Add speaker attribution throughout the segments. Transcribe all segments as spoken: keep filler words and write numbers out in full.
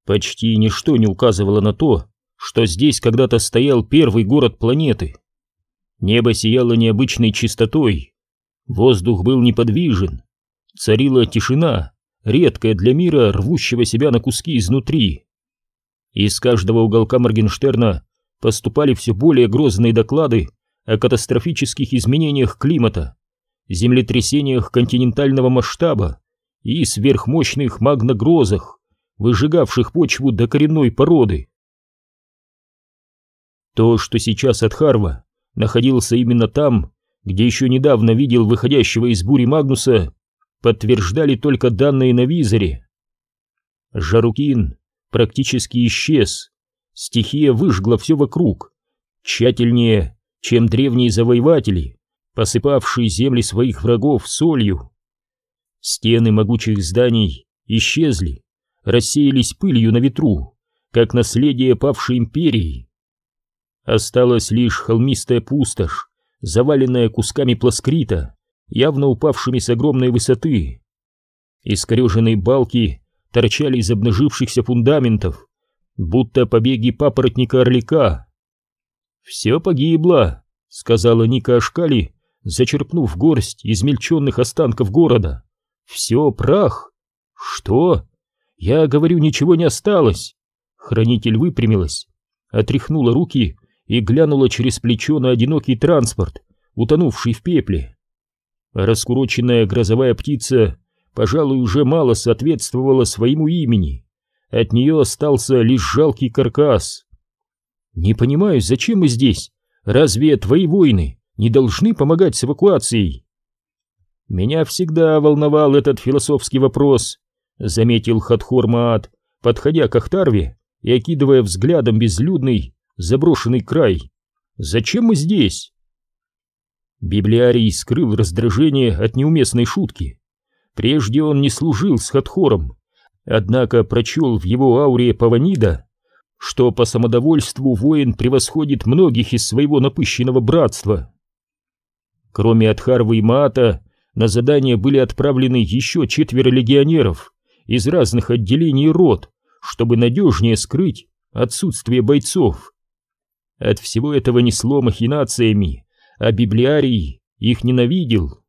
Speaker 1: Почти ничто не указывало на то, что здесь когда-то стоял первый город планеты. Небо сияло необычной чистотой, воздух был неподвижен, царила тишина, редкая для мира, рвущего себя на куски изнутри. Из каждого уголка Моргенштерна поступали все более грозные доклады о катастрофических изменениях климата, землетрясениях континентального масштаба и сверхмощных магногрозах, выжигавших почву до коренной породы. То, что сейчас Адхарва находился именно там, где еще недавно видел выходящего из бури Магнуса, подтверждали только данные на визоре. Жарукин практически исчез, стихия выжгла все вокруг, тщательнее, чем древние завоеватели, посыпавшие земли своих врагов солью. Стены могучих зданий исчезли, рассеялись пылью на ветру, как наследие павшей империи. Осталась лишь холмистая пустошь, заваленная кусками пласкрита, явно упавшими с огромной высоты. Искореженные балки торчали из обнажившихся фундаментов, будто побеги папоротника-орлика. «Все погибло», — сказала Ника Ашкали, зачерпнув горсть измельченных останков города. «Все прах». «Что?» «Я говорю, ничего не осталось». Хранитель выпрямилась, отряхнула руки и глянула через плечо на одинокий транспорт, утонувший в пепле. Раскуроченная грозовая птица, пожалуй, уже мало соответствовала своему имени. От нее остался лишь жалкий каркас. «Не понимаю, зачем мы здесь? Разве твои воины не должны помогать с эвакуацией?» «Меня всегда волновал этот философский вопрос», — заметил Хатхор Маат, подходя к Ахтарве и окидывая взглядом безлюдный, заброшенный край. «Зачем мы здесь?» Библиарий скрыл раздражение от неуместной шутки. Прежде он не служил с Хатхором, однако прочел в его ауре Паванида, что по самодовольству воин превосходит многих из своего напыщенного братства. Кроме Адхарвы и Маата, на задание были отправлены еще четверо легионеров из разных отделений рот, чтобы надежнее скрыть отсутствие бойцов. От всего этого несло махинациями, а библиарий их ненавидел.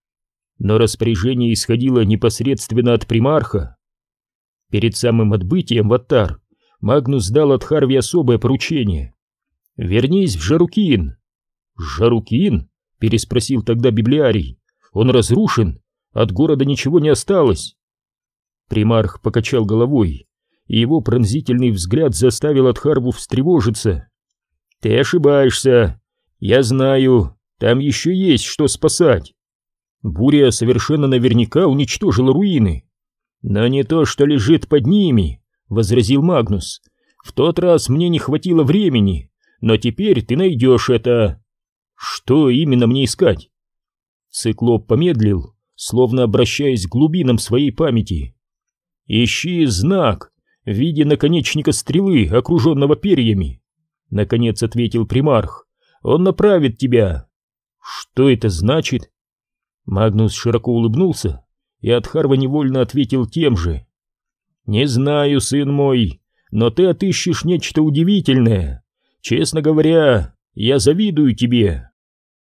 Speaker 1: Но распоряжение исходило непосредственно от примарха. Перед самым отбытием в Аттар Магнус дал Адхарве особое поручение. «Вернись в Жарукин». «Жарукин?» — переспросил тогда библиарий. «Он разрушен, от города ничего не осталось». Примарх покачал головой, и его пронзительный взгляд заставил Адхарву встревожиться. «Ты ошибаешься. Я знаю, там еще есть что спасать. Буря совершенно наверняка уничтожила руины. Но не то, что лежит под ними», — возразил Магнус. «В тот раз мне не хватило времени, но теперь ты найдешь это». «Что именно мне искать?» Циклоп помедлил, словно обращаясь к глубинам своей памяти. «Ищи знак в виде наконечника стрелы, окруженного перьями», — наконец ответил примарх. «Он направит тебя». «Что это значит?» Магнус широко улыбнулся, и Адхарва невольно ответил тем же. «Не знаю, сын мой, но ты отыщешь нечто удивительное. Честно говоря, я завидую тебе».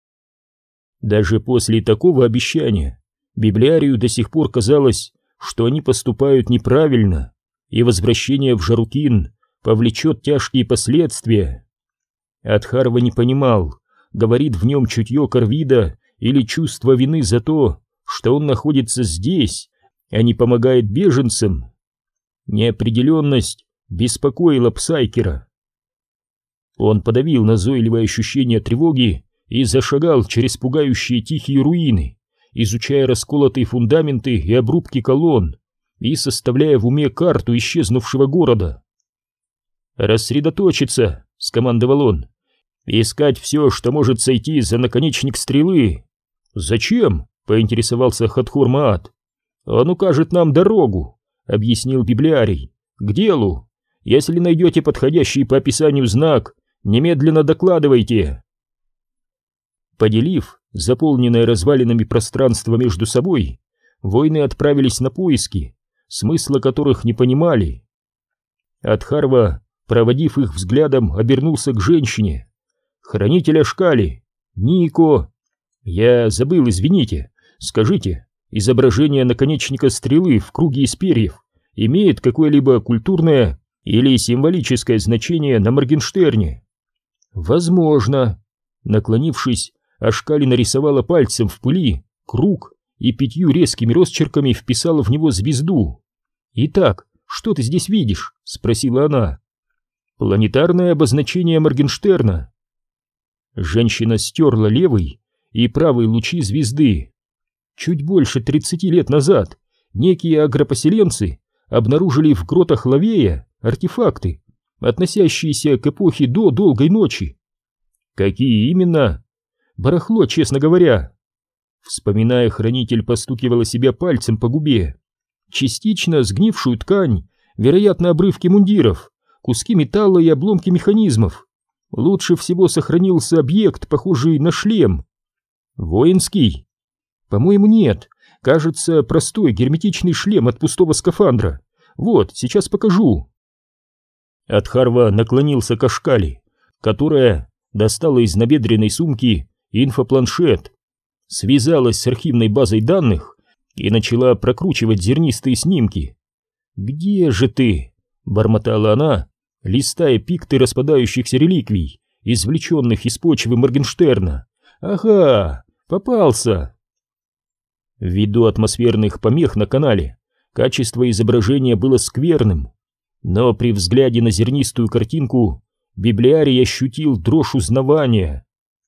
Speaker 1: Даже после такого обещания библиарию до сих пор казалось, что они поступают неправильно, и возвращение в Жарукин повлечет тяжкие последствия. Адхарва не понимал, говорит в нем чутье Корвида или чувство вины за то, что он находится здесь, а не помогает беженцам. Неопределенность беспокоила Псайкера. Он подавил назойливое ощущение тревоги и зашагал через пугающие тихие руины, изучая расколотые фундаменты и обрубки колонн и составляя в уме карту исчезнувшего города. «Рассредоточиться», — скомандовал он, — «искать все, что может сойти за наконечник стрелы». «Зачем?» — поинтересовался Хатхор Маат. «Он укажет нам дорогу», — объяснил библиарий. «К делу. Если найдете подходящий по описанию знак, немедленно докладывайте». Поделив заполненное развалинами пространство между собой, воины отправились на поиски, смысла которых не понимали. Адхарва, проводив их взглядом, обернулся к женщине. «Хранитель Ашкали! Нико! Я забыл, извините. Скажите, изображение наконечника стрелы в круге из перьев имеет какое-либо культурное или символическое значение на Моргенштерне?» «Возможно». Наклонившись, Ашкали нарисовала пальцем в пыли круг и пятью резкими росчерками вписала в него звезду. «Итак, что ты здесь видишь?» — спросила она. «Планетарное обозначение Моргенштерна». Женщина стерла левый и правый лучи звезды. Чуть больше тридцати лет назад некие агропоселенцы обнаружили в гротах Лавея артефакты, относящиеся к эпохе до Долгой ночи. Какие именно? Барахло, честно говоря. Вспоминая, хранитель постукивала себя пальцем по губе. Частично сгнившую ткань, вероятно, обрывки мундиров, куски металла и обломки механизмов. Лучше всего сохранился объект, похожий на шлем. Воинский? По-моему, нет. Кажется, простой герметичный шлем от пустого скафандра. Вот, сейчас покажу. Адхарва наклонился к Ашкали, которая достала из набедренной сумки инфопланшет, связалась с архивной базой данных и начала прокручивать зернистые снимки. «Где же ты?» — бормотала она, листая пикты распадающихся реликвий, извлеченных из почвы Моргенштерна. «Ага, попался!» Ввиду атмосферных помех на канале качество изображения было скверным, но при взгляде на зернистую картинку библиарий ощутил дрожь узнавания.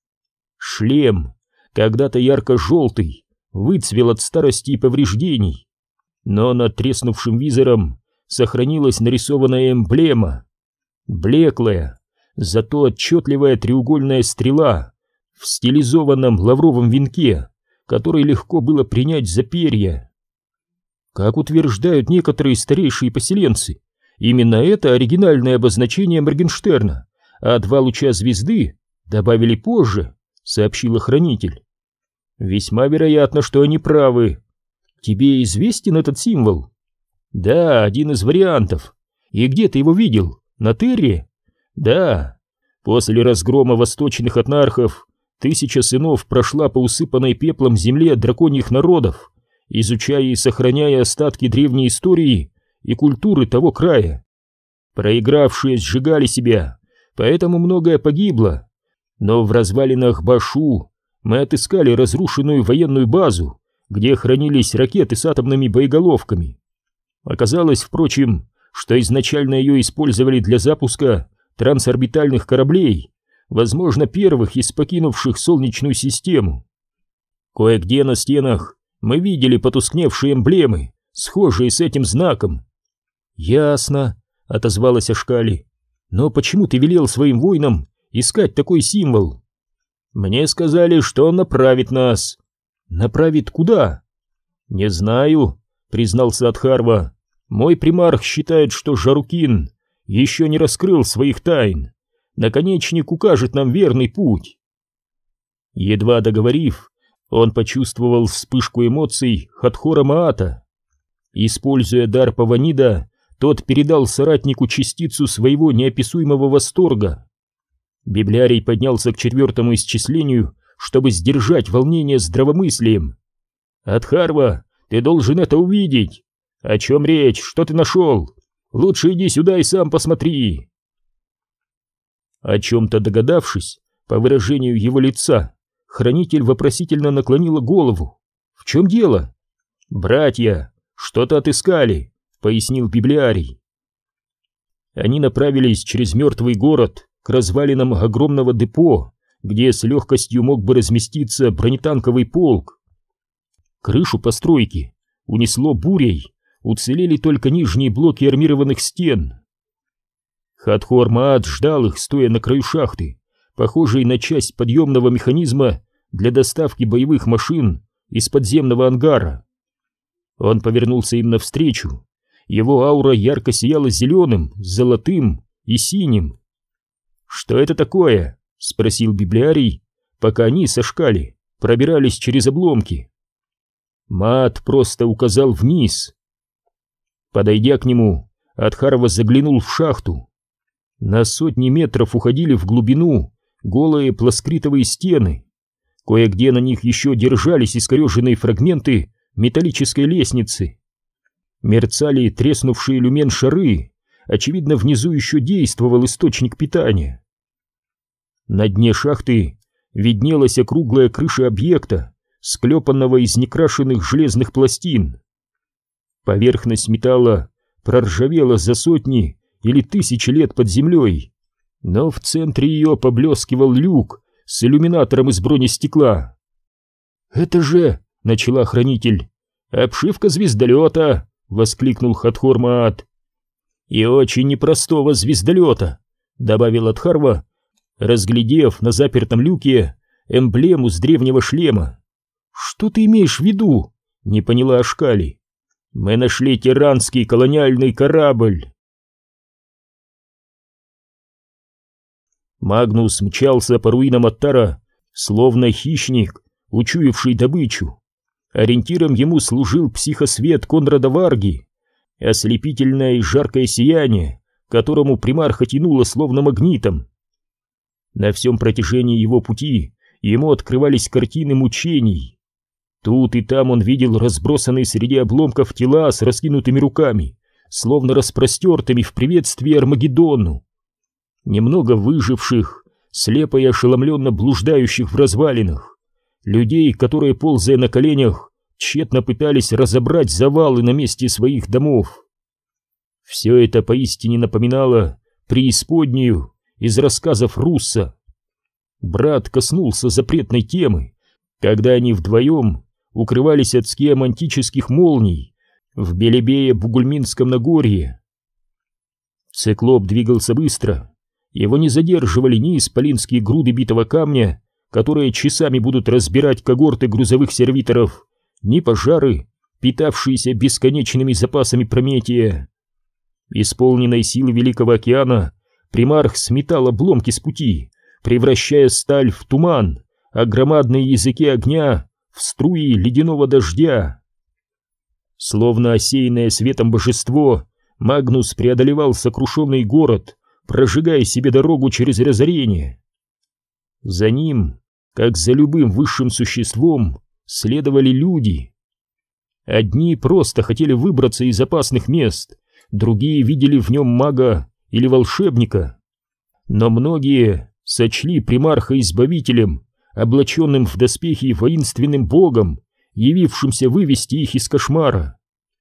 Speaker 1: Шлем, когда-то ярко-желтый, выцвел от старости и повреждений, но над треснувшим визором сохранилась нарисованная эмблема. Блеклая, зато отчетливая треугольная стрела в стилизованном лавровом венке, который легко было принять за перья. Как утверждают некоторые старейшие поселенцы, именно это оригинальное обозначение Моргенштерна, а два луча звезды добавили позже, сообщила хранитель. Весьма вероятно, что они правы. Тебе известен этот символ? Да, один из вариантов. И где ты его видел? На Терре? Да. После разгрома восточных этнархов тысяча сынов прошла по усыпанной пеплом земле драконьих народов, изучая и сохраняя остатки древней истории и культуры того края. Проигравшие сжигали себя, поэтому многое погибло. Но в развалинах Башу мы отыскали разрушенную военную базу, где хранились ракеты с атомными боеголовками. Оказалось, впрочем, что изначально ее использовали для запуска трансорбитальных кораблей, возможно, первых из покинувших Солнечную систему. Кое-где на стенах мы видели потускневшие эмблемы, схожие с этим знаком. «Ясно», — отозвалась Ашкали. «Но почему ты велел своим воинам искать такой символ?» «Мне сказали, что он направит нас». «Направит куда?» «Не знаю», — признался Адхарва. «Мой примарх считает, что Жарукин еще не раскрыл своих тайн. Наконечник укажет нам верный путь». Едва договорив, он почувствовал вспышку эмоций Хатхора Маата. Используя дар Паванида, тот передал соратнику частицу своего неописуемого восторга. Библиарий поднялся к четвертому исчислению, чтобы сдержать волнение здравомыслием. «Адхарва, ты должен это увидеть! О чем речь? Что ты нашел? Лучше иди сюда и сам посмотри!» О чем-то догадавшись, по выражению его лица, хранитель вопросительно наклонила голову. «В чем дело?» «Братья, что-то отыскали», — пояснил библиарий. Они направились через мертвый город к развалинам огромного депо, где с легкостью мог бы разместиться бронетанковый полк. Крышу постройки унесло бурей, уцелели только нижние блоки армированных стен. Хатхор Маат ждал их, стоя на краю шахты, похожей на часть подъемного механизма для доставки боевых машин из подземного ангара. Он повернулся им навстречу. Его аура ярко сияла зеленым, золотым и синим. «Что это такое?» — спросил библиарий, пока они с Ашкали пробирались через обломки. Маат просто указал вниз. Подойдя к нему, Адхарва заглянул в шахту. На сотни метров уходили в глубину голые плоскритовые стены. Кое-где на них еще держались искореженные фрагменты металлической лестницы. Мерцали треснувшие люмен-шары, очевидно, внизу еще действовал источник питания. На дне шахты виднелась округлая крыша объекта, склепанного из некрашенных железных пластин. Поверхность металла проржавела за сотни или тысячи лет под землей, но в центре ее поблескивал люк с иллюминатором из бронестекла. «Это же...» — начала хранитель. «Обшивка звездолета!» — воскликнул Хатхор-Маат. «И очень непростого звездолета!» — добавил Адхарва, разглядев на запертом люке эмблему с древнего шлема. «Что ты имеешь в виду?» — не поняла Ашкали. «Мы нашли тиранский колониальный корабль!» Магнус мчался по руинам Аттара, словно хищник, учуявший добычу. Ориентиром ему служил психосвет Конрада Варги, ослепительное и жаркое сияние, которому примарха тянуло словно магнитом. На всем протяжении его пути ему открывались картины мучений. Тут и там он видел разбросанные среди обломков тела с раскинутыми руками, словно распростертыми в приветствии Армагеддону. Немного выживших, слепо и ошеломленно блуждающих в развалинах, людей, которые, ползая на коленях, тщетно пытались разобрать завалы на месте своих домов. Все это поистине напоминало преисподнюю из рассказов Русса. Брат коснулся запретной темы, когда они вдвоем укрывались от скиомантических молний в Белебее-Бугульминском Нагорье. Циклоп двигался быстро. Его не задерживали ни исполинские груды битого камня, которые часами будут разбирать когорты грузовых сервиторов, ни пожары, питавшиеся бесконечными запасами Прометия. Исполненной силы Великого океана, примарх сметал обломки с пути, превращая сталь в туман, а громадные языки огня в струи ледяного дождя. Словно осеянное светом божество, Магнус преодолевал сокрушенный город, прожигая себе дорогу через разорение. За ним, как за любым высшим существом, следовали люди. Одни просто хотели выбраться из опасных мест, другие видели в нем мага или волшебника. Но многие сочли примарха избавителем, облаченным в доспехи воинственным богом, явившимся вывести их из кошмара.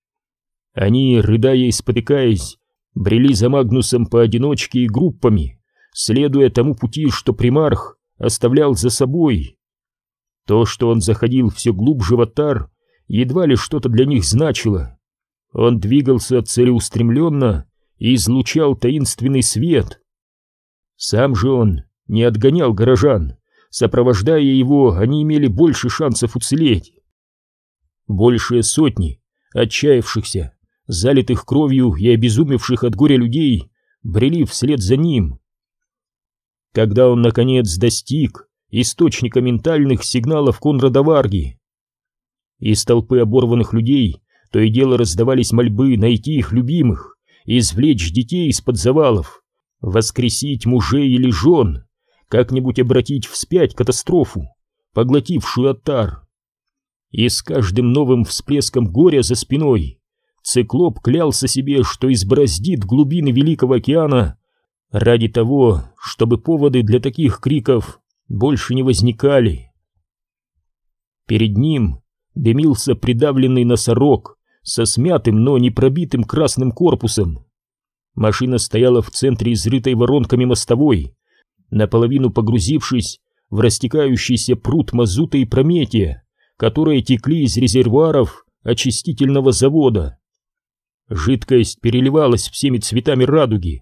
Speaker 1: Они, рыдая и спотыкаясь, брели за Магнусом поодиночке и группами, следуя тому пути, что примарх оставлял за собой. То, что он заходил все глубже в Аттар, едва ли что-то для них значило. Он двигался целеустремленно и излучал таинственный свет. Сам же он не отгонял горожан. Сопровождая его, они имели больше шансов уцелеть. Большие сотни отчаявшихся, залитых кровью и обезумевших от горя людей, брели вслед за ним. Когда он, наконец, достиг источника ментальных сигналов Конрада Варги, из толпы оборванных людей то и дело раздавались мольбы найти их любимых, извлечь детей из-под завалов, воскресить мужей или жен, как-нибудь обратить вспять катастрофу, поглотившую Аттар. И с каждым новым всплеском горя за спиной Циклоп клялся себе, что избороздит глубины Великого океана ради того, чтобы поводы для таких криков больше не возникали. Перед ним дымился придавленный носорог со смятым, но не пробитым красным корпусом. Машина стояла в центре изрытой воронками мостовой, наполовину погрузившись в растекающийся пруд мазута и прометия, которые текли из резервуаров очистительного завода. Жидкость переливалась всеми цветами радуги.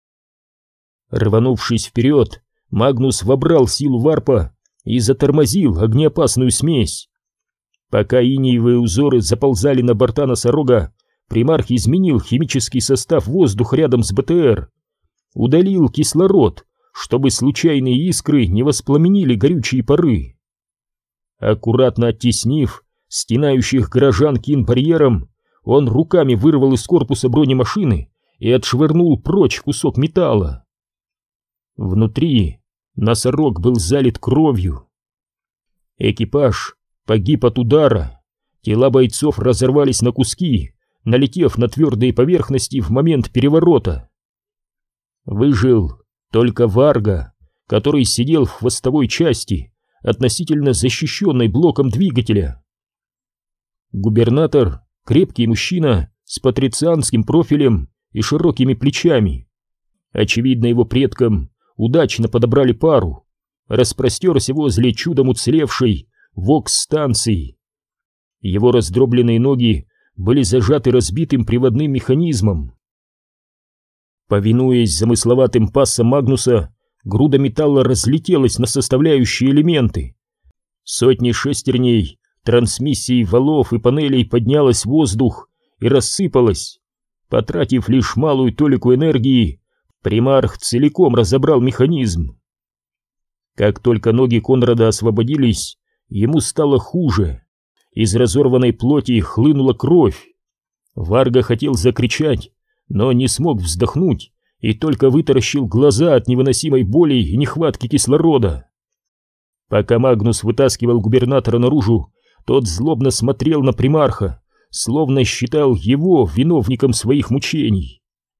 Speaker 1: Рванувшись вперед, Магнус вобрал силу варпа и затормозил огнеопасную смесь. Пока инеевые узоры заползали на борта носорога, примарх изменил химический состав воздуха рядом с БТР, удалил кислород, чтобы случайные искры не воспламенили горючие пары. Аккуратно оттеснив стенающих горожан кинбарьером, он руками вырвал из корпуса бронемашины и отшвырнул прочь кусок металла. Внутри носорог был залит кровью. Экипаж погиб от удара, тела бойцов разорвались на куски, налетев на твердые поверхности в момент переворота. Выжил только Варга, который сидел в хвостовой части, относительно защищенной блоком двигателя. Губернатор — крепкий мужчина с патрицианским профилем и широкими плечами. Очевидно, его предкам удачно подобрали пару. Распростерся возле чудом уцелевшей вокс-станции. Его раздробленные ноги были зажаты разбитым приводным механизмом. Повинуясь замысловатым пассам Магнуса, груда металла разлетелась на составляющие элементы. Сотни шестерней, трансмиссий, валов и панелей поднялась в воздух и рассыпалась. Потратив лишь малую толику энергии, примарх целиком разобрал механизм. Как только ноги Конрада освободились, ему стало хуже. Из разорванной плоти хлынула кровь. Варга хотел закричать, но не смог вздохнуть и только вытаращил глаза от невыносимой боли и нехватки кислорода. Пока Магнус вытаскивал губернатора наружу, тот злобно смотрел на примарха, словно считал его виновником своих мучений.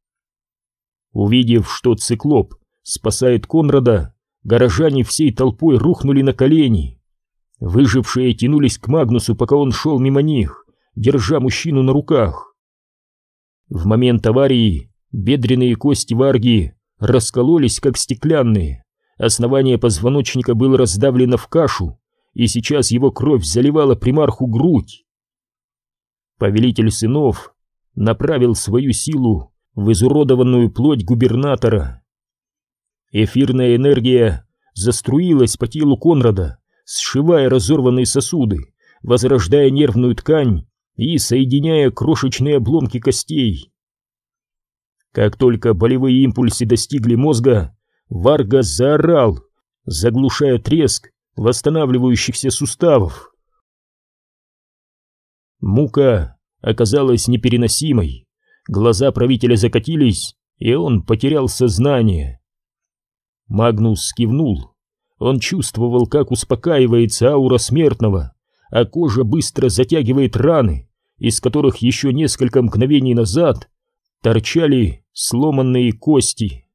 Speaker 1: Увидев, что циклоп спасает Конрада, горожане всей толпой рухнули на колени. Выжившие тянулись к Магнусу, пока он шел мимо них, держа мужчину на руках. В момент аварии бедренные кости Варги раскололись, как стеклянные, основание позвоночника было раздавлено в кашу, и сейчас его кровь заливала примарху грудь. Повелитель сынов направил свою силу в изуродованную плоть губернатора. Эфирная энергия заструилась по телу Конрада, сшивая разорванные сосуды, возрождая нервную ткань и соединяя крошечные обломки костей. Как только болевые импульсы достигли мозга, Варга заорал, заглушая треск восстанавливающихся суставов. Мука оказалась непереносимой, глаза правителя закатились, и он потерял сознание. Магнус кивнул. Он чувствовал, как успокаивается аура смертного, а кожа быстро затягивает раны, из которых еще несколько мгновений назад торчали сломанные кости.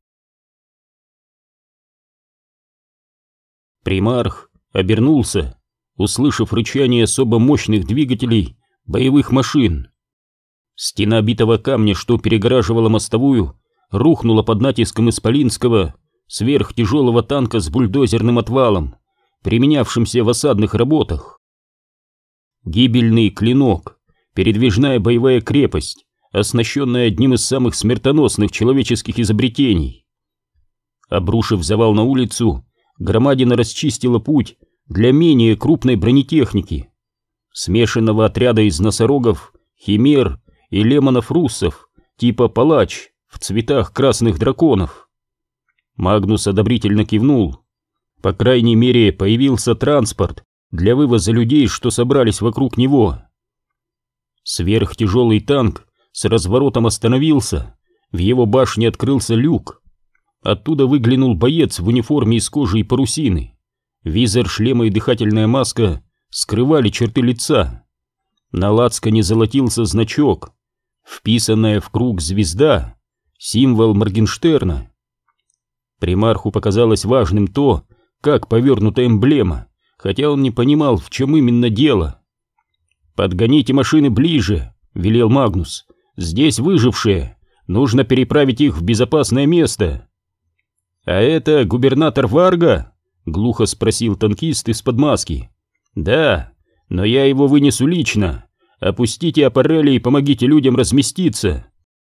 Speaker 1: Примарх обернулся, услышав рычание особо мощных двигателей боевых машин. Стена битого камня, что перегораживала мостовую, рухнула под натиском исполинского сверхтяжелого танка с бульдозерным отвалом, применявшимся в осадных работах. Гибельный клинок, передвижная боевая крепость, оснащенная одним из самых смертоносных человеческих изобретений. Обрушив завал на улицу, громадина расчистила путь для менее крупной бронетехники, смешанного отряда из носорогов, химер и лемонов-руссов типа палач в цветах красных драконов. Магнус одобрительно кивнул. По крайней мере, появился транспорт для вывоза людей, что собрались вокруг него. Сверхтяжелый танк с разворотом остановился, в его башне открылся люк. Оттуда выглянул боец в униформе из кожи и парусины. Визор шлема и дыхательная маска скрывали черты лица. На лацкане золотился значок, вписанная в круг звезда, символ Моргенштерна. Примарху показалось важным то, как повернута эмблема, хотя он не понимал, в чем именно дело. «Подгоните машины ближе», — велел Магнус. «Здесь выжившие, нужно переправить их в безопасное место». «А это губернатор Варга?» — глухо спросил танкист из-под маски. «Да, но я его вынесу лично. Опустите аппарели и помогите людям разместиться».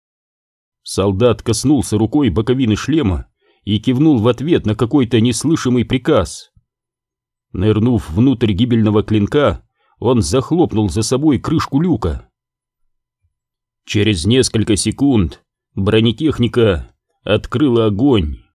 Speaker 1: Солдат коснулся рукой боковины шлема и кивнул в ответ на какой-то неслышимый приказ. Нырнув внутрь гибельного клинка, он захлопнул за собой крышку люка. Через несколько секунд бронетехника открыла огонь.